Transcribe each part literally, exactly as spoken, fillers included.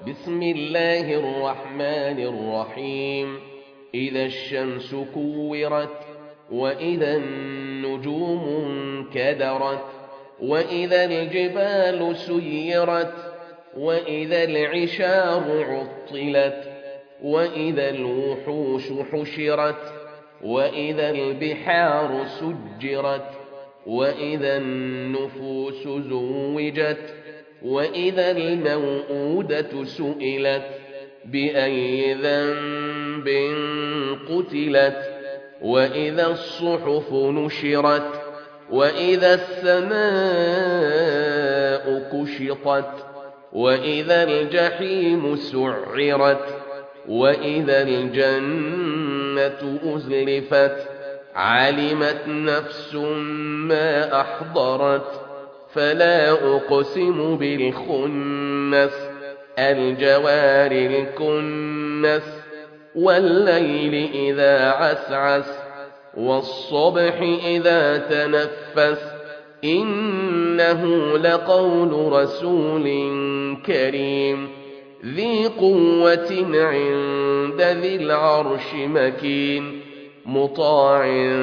بسم الله الرحمن الرحيم إذا الشمس كورت وإذا النجوم انكدرت وإذا الجبال سيرت وإذا العشار عطلت وإذا الوحوش حشرت وإذا البحار سجرت وإذا النفوس زوجت وإذا الموءودة سئلت بأي ذنب قتلت وإذا الصحف نشرت وإذا السماء كشطت وإذا الجحيم سعرت وإذا الجنة أزلفت علمت نفس ما أحضرت فلا أقسم بالخنس الجوار الكنس والليل إذا عسعس والصبح إذا تنفس إنه لقول رسول كريم ذي قوة عند ذي العرش مكين مطاع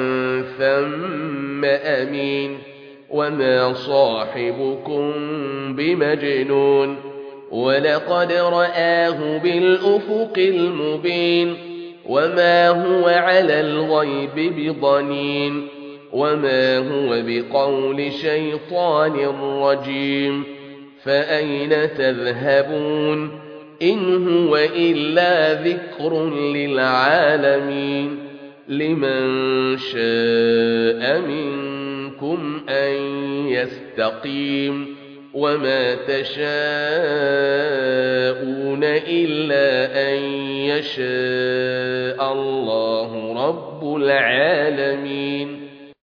ثم أمين وما صاحبكم بمجنون ولقد رآه بالأفق المبين وما هو على الغيب بضنين وما هو بقول شيطان رجيم فأين تذهبون إن هو إلا ذكر للعالمين لمن شاء منكم أن يستقيم وما تشاءون إلا أن يشاء الله رب العالمين.